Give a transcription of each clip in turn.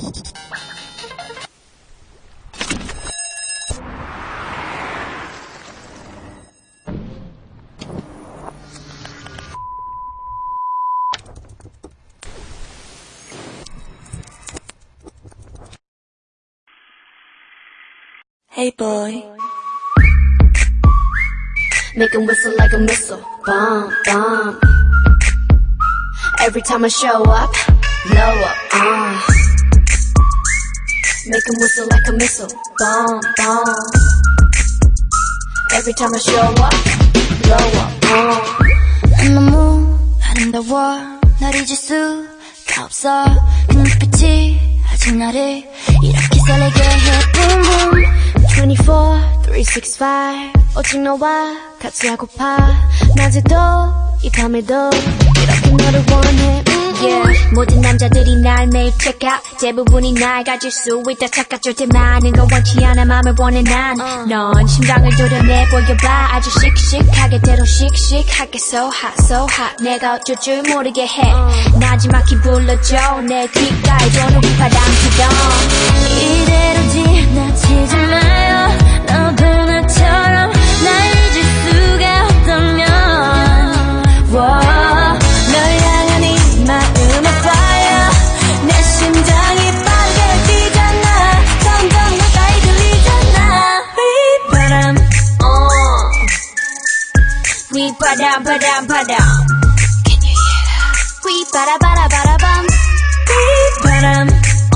Hey boy, make him whistle like a missile, bomb, bomb. Every time I show up, blow up, make him whistle like a missile, bomb, bomb. Every time I show up, blow up, 난 너무 아름다워 날 잊을 수가 없어 그 눈빛이 아직 나를 이렇게 설레게 해 boom boom 24, 365 오직 너와 같이 하고파 낮에도 이 밤에도 이렇게 너를 원해 yeah. 모든 남자들이 날 매일 check out 대부분이 날 가질 수 있다 착각 절대 많은 건 원치 않아 맘을 원해 난 넌 심장을 도려내 보여봐 아주 씩씩하게 때로 씩씩하게 so hot 내가 어쩔 줄 모르게 해 나지막히 불러줘 내 귓가에 도는 바람 피던 이대로 지나치지 마요 너도 나처럼 날 잊을 수가 없다면 널 향한 이 마음의 fire 내 심장이 빠르게 뛰잖아 점점 가까이 들리잖아 휘바람 휘바람 바람 바람 Can you hear that? 휘바라바라바라밤 휘바람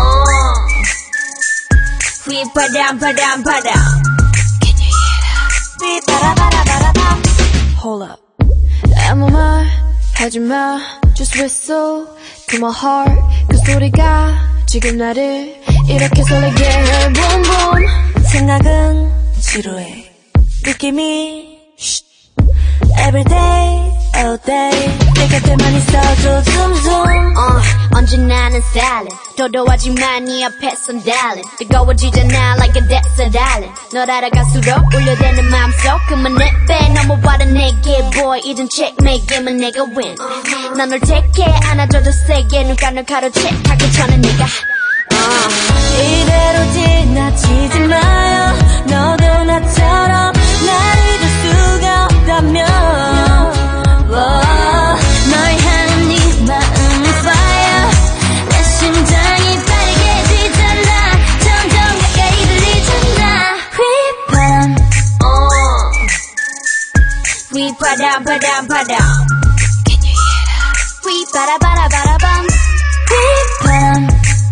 휘바람 바람 바람 Can you hear that? 휘바라바라바라밤 Hold up 아무 말 하지마 Just whistle to my heart 그 소리가 지금 나를 이렇게 설레게 해 Boom boom 생각은 지루해 느낌이 Every day, all day 내 곁에만 있어줘 zoom zoom 언제나 난 silent 도도하지만 네 앞에선 darling 뜨거워지잖아 like a desert island 널 알아갈수록 울려대는 마음속 그만해 빼 넘어와라 내게 boy 이젠 checkmate 게임은 내가 win 난 널 택해 안아줘도 세게 눈가를 가로채 하기 전에 네가 이대로 지나치지 마요 너도 나처럼 날 잊을 수가 없다면 널 향한 네 마음은 fire 내 심장이 빠르게 뛰잖아 점점 가까이 들리잖아 휘바람 휘바람 바람 바람 Can you hear that? 휘바라바라바라밤 휘바람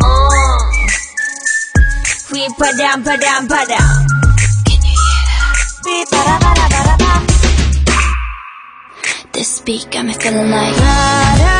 휘바람 바람 바람 Can you hear that? 휘바라바라바라밤 This beat got me feeling like 바람